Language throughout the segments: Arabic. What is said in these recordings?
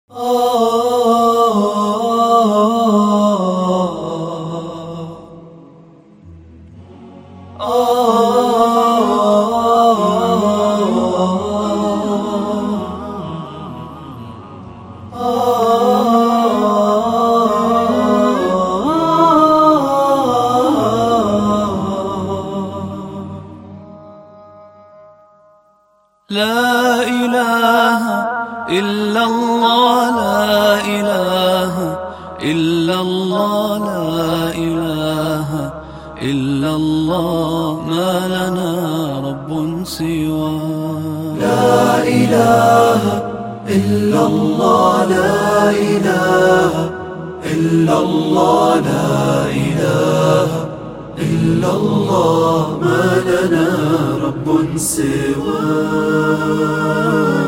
لا إله إلا الله، لا إله إلا الله، لا إله إلا الله، ما لنا رب سواه. لا إله إلا الله، لا إله إلا الله، لا إله إلا الله، ما لنا رب سواه.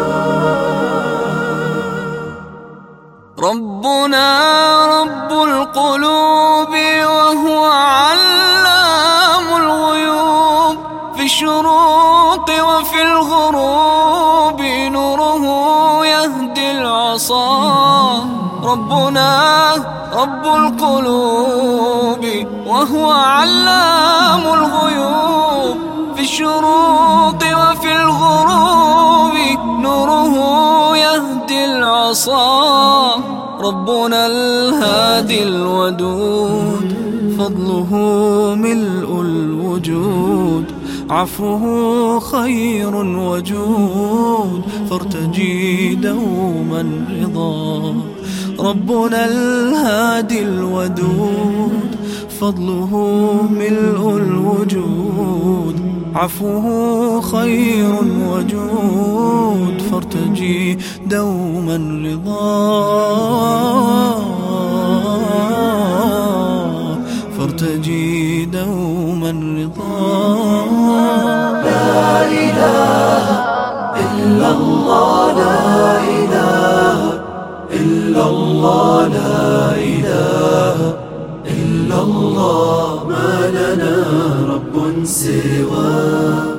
ربنا رب القلوب وهو علام الغيوب، في الشروق وفي الغروب نوره يهدي العصا. ربنا رب القلوب وهو علام الغيوب، في الشروق وفي الغروب نوره يهدي العصا. ربنا الهادي الودود، فضله ملء الوجود، عفوه خير وجود، فارتجي دوما رضا. ربنا الهادي الودود، فضله ملء الوجود، عفوه خير وجود، فارتجي دوما رضا، فارتجي دوما رضا. لا إله إلا الله، لا إله إلا الله، لا إله إلا الله، ما لنا رب سواه.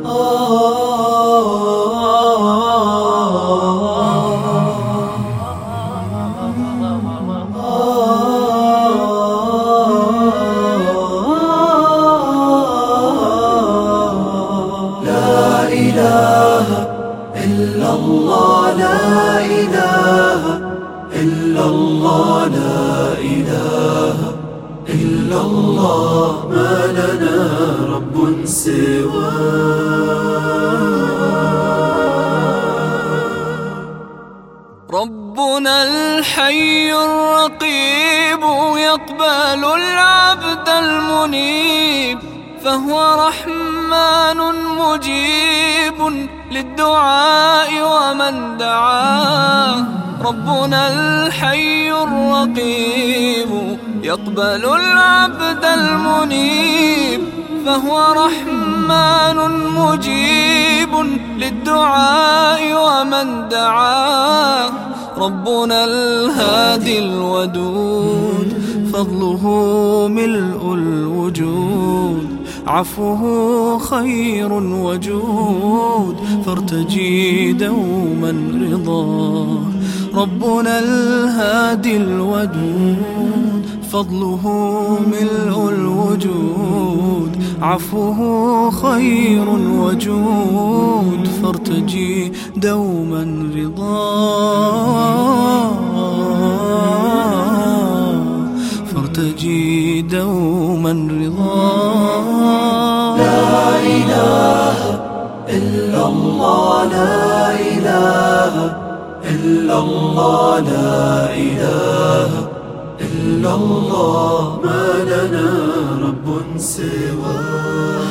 لا إله إلا الله، لا إله إلا الله، لا إله إلا الله، ما لنا رب سواه. ربنا الحي الرقيب يقبل العبد المنيب، فهو رحمن مجيب للدعاء ومن دعاه. ربنا الحي الرقيب يقبل العبد المنيب، فهو رحمن مجيب للدعاء ومن دعاه. ربنا الهادي الودود، فضله ملء الوجود، عفوه خير وجود، فارتجي دوما رضا. ربنا الهادي الودود، فضله ملء الوجود، عفوه خير وجود، فارتجي دوما رضا، فارتجي دوما رضا. لا إله إلا الله، لا إله إلا الله، لا إله إلا الله، ما لنا رب سواه.